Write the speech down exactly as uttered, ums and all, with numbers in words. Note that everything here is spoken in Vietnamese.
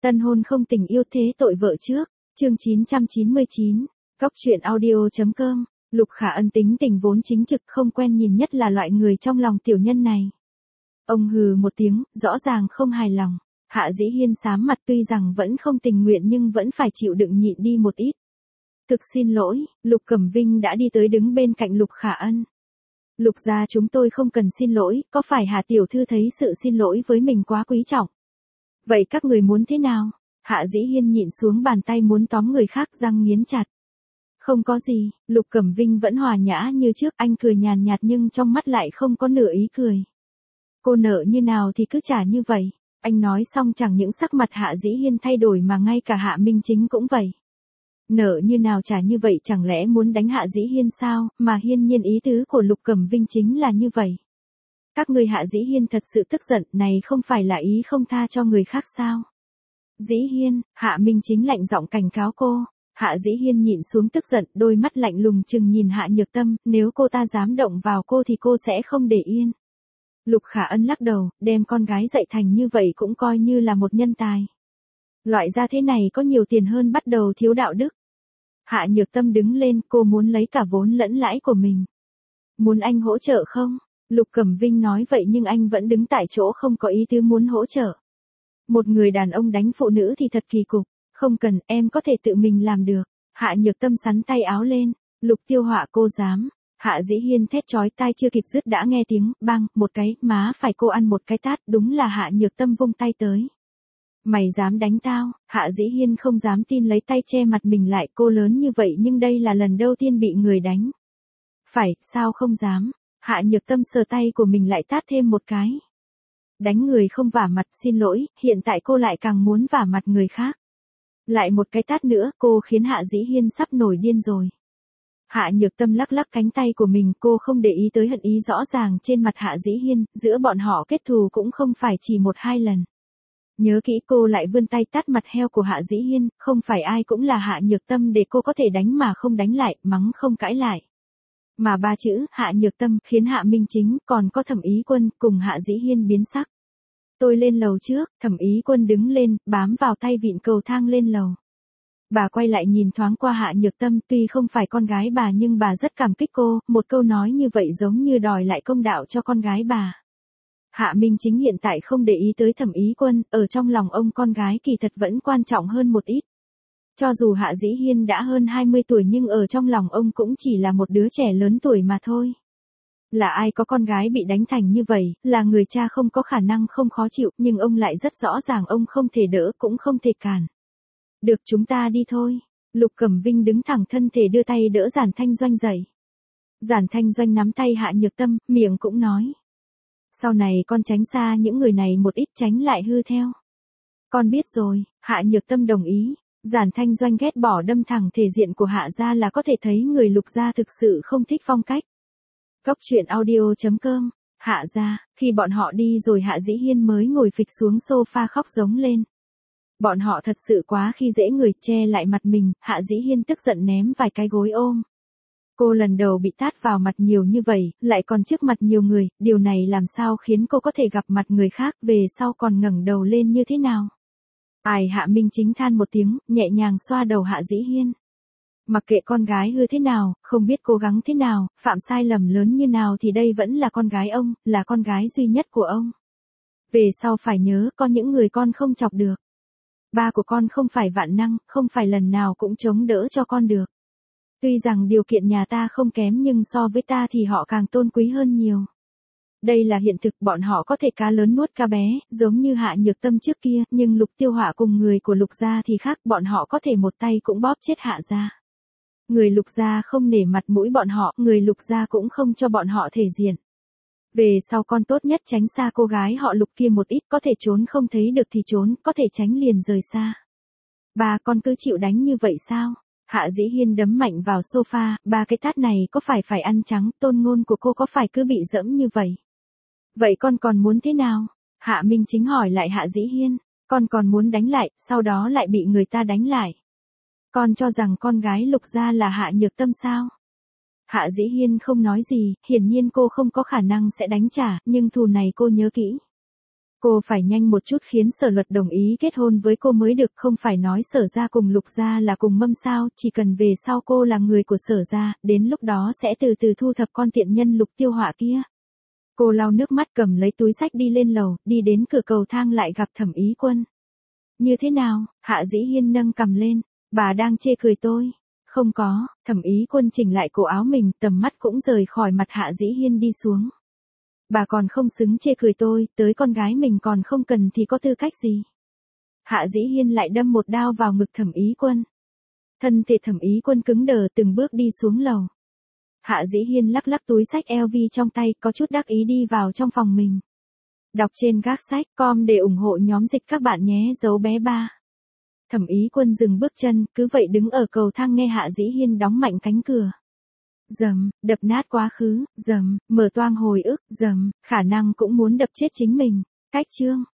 Tân hôn không tình yêu thế tội vợ trước, chương chín trăm chín mươi chín, Cóc truyện audio.com, Lục Khả Ân tính tình vốn chính trực không quen nhìn nhất là loại người trong lòng tiểu nhân này. Ông hừ một tiếng, rõ ràng không hài lòng, Hạ Dĩ Hiên xám mặt tuy rằng vẫn không tình nguyện nhưng vẫn phải chịu đựng nhịn đi một ít. Thực xin lỗi, Lục Cẩm Vinh đã đi tới đứng bên cạnh Lục Khả Ân. Lục gia chúng tôi không cần xin lỗi, có phải Hạ tiểu thư thấy sự xin lỗi với mình quá quý trọng? Vậy các người muốn thế nào? Hạ Dĩ Hiên nhịn xuống bàn tay muốn tóm người khác răng nghiến chặt. Không có gì, Lục Cẩm Vinh vẫn hòa nhã như trước, anh cười nhàn nhạt nhưng trong mắt lại không có nửa ý cười. Cô nợ như nào thì cứ trả như vậy. Anh nói xong chẳng những sắc mặt Hạ Dĩ Hiên thay đổi mà ngay cả Hạ Minh Chính cũng vậy. Nợ như nào trả như vậy, chẳng lẽ muốn đánh Hạ Dĩ Hiên sao, mà hiên nhiên ý tứ của Lục Cẩm Vinh chính là như vậy. Các người Hạ Dĩ Hiên thật sự tức giận, này không phải là ý không tha cho người khác sao? Dĩ Hiên, Hạ Minh Chính lạnh giọng cảnh cáo cô. Hạ Dĩ Hiên nhịn xuống tức giận, đôi mắt lạnh lùng chừng nhìn Hạ Nhược Tâm, nếu cô ta dám động vào cô thì cô sẽ không để yên. Lục Khả Ân lắc đầu, đem con gái dạy thành như vậy cũng coi như là một nhân tài. Loại gia thế này có nhiều tiền hơn bắt đầu thiếu đạo đức. Hạ Nhược Tâm đứng lên, cô muốn lấy cả vốn lẫn lãi của mình. Muốn anh hỗ trợ không? Lục Cẩm Vinh nói vậy nhưng anh vẫn đứng tại chỗ không có ý tứ muốn hỗ trợ. Một người đàn ông đánh phụ nữ thì thật kỳ cục. Không cần, em có thể tự mình làm được. Hạ Nhược Tâm sắn tay áo lên. Lục Tiêu Họa cô dám. Hạ Dĩ Hiên thét chói tai chưa kịp dứt đã nghe tiếng bang, một cái, má phải cô ăn một cái tát, đúng là Hạ Nhược Tâm vung tay tới. Mày dám đánh tao? Hạ Dĩ Hiên không dám tin lấy tay che mặt mình lại, cô lớn như vậy nhưng đây là lần đầu tiên bị người đánh. Phải, sao không dám? Hạ Nhược Tâm sờ tay của mình lại tát thêm một cái. Đánh người không vả mặt, xin lỗi, hiện tại cô lại càng muốn vả mặt người khác. Lại một cái tát nữa, cô khiến Hạ Dĩ Hiên sắp nổi điên rồi. Hạ Nhược Tâm lắc lắc cánh tay của mình, cô không để ý tới hận ý rõ ràng trên mặt Hạ Dĩ Hiên, giữa bọn họ kết thù cũng không phải chỉ một hai lần. Nhớ kỹ, cô lại vươn tay tát mặt heo của Hạ Dĩ Hiên, không phải ai cũng là Hạ Nhược Tâm để cô có thể đánh mà không đánh lại, mắng không cãi lại. Mà ba chữ Hạ Nhược Tâm khiến Hạ Minh Chính còn có Thẩm Ý Quân cùng Hạ Dĩ Hiên biến sắc. Tôi lên lầu trước, Thẩm Ý Quân đứng lên, bám vào tay vịn cầu thang lên lầu. Bà quay lại nhìn thoáng qua Hạ Nhược Tâm, tuy không phải con gái bà nhưng bà rất cảm kích cô, một câu nói như vậy giống như đòi lại công đạo cho con gái bà. Hạ Minh Chính hiện tại không để ý tới Thẩm Ý Quân, ở trong lòng ông con gái kỳ thật vẫn quan trọng hơn một ít. Cho dù Hạ Dĩ Hiên đã hơn hai mươi tuổi nhưng ở trong lòng ông cũng chỉ là một đứa trẻ lớn tuổi mà thôi. Là ai có con gái bị đánh thành như vậy, là người cha không có khả năng không khó chịu, nhưng ông lại rất rõ ràng ông không thể đỡ cũng không thể cản. Được, chúng ta đi thôi. Lục Cẩm Vinh đứng thẳng thân thể đưa tay đỡ Giản Thanh Doanh dậy. Giản Thanh Doanh nắm tay Hạ Nhược Tâm, miệng cũng nói. Sau này con tránh xa những người này một ít, tránh lại hư theo. Con biết rồi, Hạ Nhược Tâm đồng ý. Giản Thanh Doanh ghét bỏ đâm thẳng thể diện của Hạ gia là có thể thấy người Lục gia thực sự không thích phong cách. Cóc truyện audio.com, Hạ gia, khi bọn họ đi rồi Hạ Dĩ Hiên mới ngồi phịch xuống sofa khóc giống lên. Bọn họ thật sự quá khi dễ người, che lại mặt mình, Hạ Dĩ Hiên tức giận ném vài cái gối ôm. Cô lần đầu bị tát vào mặt nhiều như vậy, lại còn trước mặt nhiều người, điều này làm sao khiến cô có thể gặp mặt người khác, về sau còn ngẩng đầu lên như thế nào? Ai, Hạ Minh Chính than một tiếng, nhẹ nhàng xoa đầu Hạ Dĩ Hiên. Mặc kệ con gái hư thế nào, không biết cố gắng thế nào, phạm sai lầm lớn như nào thì đây vẫn là con gái ông, là con gái duy nhất của ông. Về sau phải nhớ, có những người con không chọc được. Ba của con không phải vạn năng, không phải lần nào cũng chống đỡ cho con được. Tuy rằng điều kiện nhà ta không kém nhưng so với ta thì họ càng tôn quý hơn nhiều. Đây là hiện thực, bọn họ có thể cá lớn nuốt cá bé, giống như Hạ Nhược Tâm trước kia, nhưng Lục Tiêu Họa cùng người của Lục gia thì khác, bọn họ có thể một tay cũng bóp chết Hạ gia. Người Lục gia không nể mặt mũi bọn họ, người Lục gia cũng không cho bọn họ thể diện. Về sau con tốt nhất tránh xa cô gái họ Lục kia một ít, có thể trốn không thấy được thì trốn, có thể tránh liền rời xa. Ba, con cứ chịu đánh như vậy sao? Hạ Dĩ Hiên đấm mạnh vào sofa, ba cái tát này có phải phải ăn trắng, tôn ngôn của cô có phải cứ bị dẫm như vậy? Vậy con còn muốn thế nào? Hạ Minh Chính hỏi lại Hạ Dĩ Hiên, con còn muốn đánh lại, sau đó lại bị người ta đánh lại. Con cho rằng con gái Lục gia là Hạ Nhược Tâm sao? Hạ Dĩ Hiên không nói gì, hiển nhiên cô không có khả năng sẽ đánh trả, nhưng thù này cô nhớ kỹ. Cô phải nhanh một chút khiến Sở Luật đồng ý kết hôn với cô mới được, không phải nói Sở gia cùng Lục gia là cùng mâm sao, chỉ cần về sau cô là người của Sở gia, đến lúc đó sẽ từ từ thu thập con tiện nhân Lục Tiêu Họa kia. Cô lau nước mắt cầm lấy túi xách đi lên lầu, đi đến cửa cầu thang lại gặp Thẩm Ý Quân. Như thế nào? Hạ Dĩ Hiên nâng cằm lên, bà đang chê cười tôi. Không có, Thẩm Ý Quân chỉnh lại cổ áo mình, tầm mắt cũng rời khỏi mặt Hạ Dĩ Hiên đi xuống. Bà còn không xứng chê cười tôi, tới con gái mình còn không cần thì có tư cách gì. Hạ Dĩ Hiên lại đâm một đao vào ngực Thẩm Ý Quân. Thân thể Thẩm Ý Quân cứng đờ từng bước đi xuống lầu. Hạ Dĩ Hiên lắc lắc túi sách L V trong tay, có chút đắc ý đi vào trong phòng mình. Đọc trên gác sách com để ủng hộ nhóm dịch các bạn nhé, dấu bé ba. Thẩm Ý Quân dừng bước chân, cứ vậy đứng ở cầu thang nghe Hạ Dĩ Hiên đóng mạnh cánh cửa. Dầm, đập nát quá khứ, dầm, mở toang hồi ức, dầm, khả năng cũng muốn đập chết chính mình. Cách chương